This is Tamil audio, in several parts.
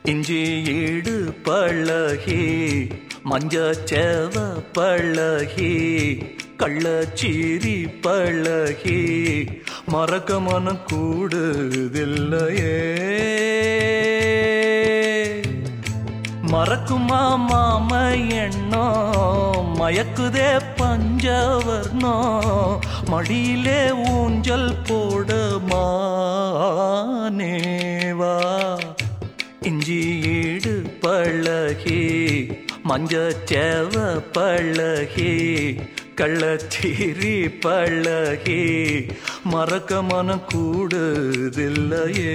இஞ்சி ஈடு பழகி மஞ்சச்சேவ பழகி கள்ளச்சீரி பழகி மறக்க மனம் கூடுதில்லையே. மறக்குமா மாம எண்ணம் மயக்குதே பஞ்சவர்ணம் மடியிலே ஊஞ்சல் போட மானேவா. இஞ்சி ஈடு பழகி மஞ்சச்சேவ பழகி கள்ளச்சீரி பழகி மறக்க மனம் கூடுதில்லையே.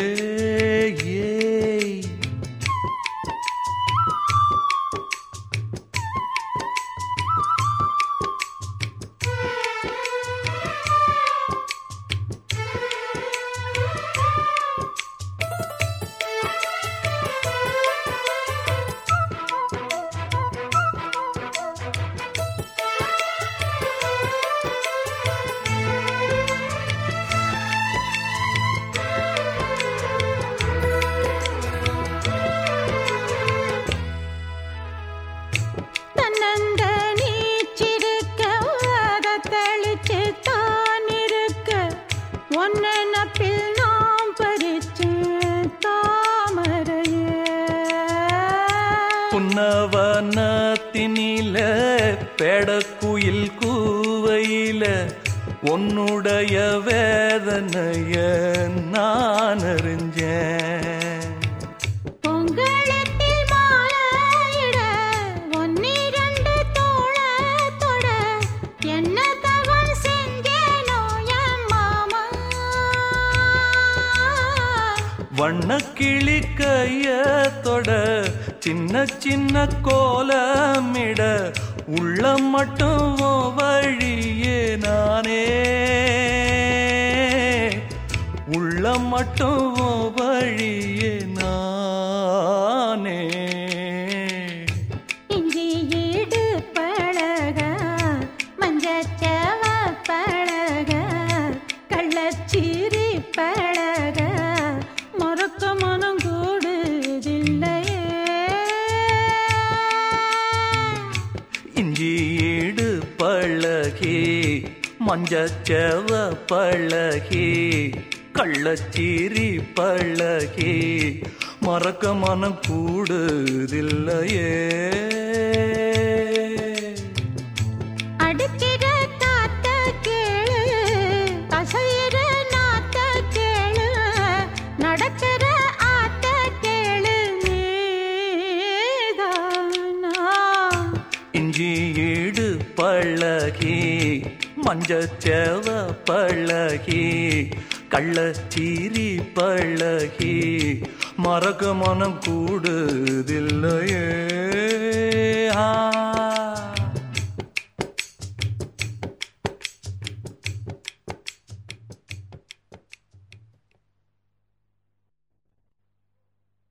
புன்னவனத்தினில பெடக்குயில் கூவையில உன்னுடைய வேதனைய நான் அறிஞ்சேன். பொங்கலத்தில் மாலையிட ஒன்னிரண்டு தோளத்தொட என்ன தவம் செஞ்சேனோ என் மாமா. வண்ணக்கிளி கையத்தொட சின்ன சின்ன கோலமிட உள்ளம் மட்டும் வழியே நானே உள்ளம் மட்டும் வழியே நானே. இஞ்சி ஈடு பழக மஞ்சச்சேவ பழக கள்ளச்சீரி பழக மறக்க மனம் கூடுதில்லையே. இஞ்சி ஈடு பழகி மஞ்சச்சேவ பழகி கள்ளச்சீரி பழகி மறக்க மனம் கூடுதில்லையே. அடிக்கிற காத்த கேளு கசையிற நாத்த கேளு நடக்கிற ஆத்த கேளு நீதானா. இஞ்சி ஈடு பழகி மஞ்சச்சேவ பழகி கள்ளச்சீரி பழகி மறக்க மனம் கூடுதில்லையே.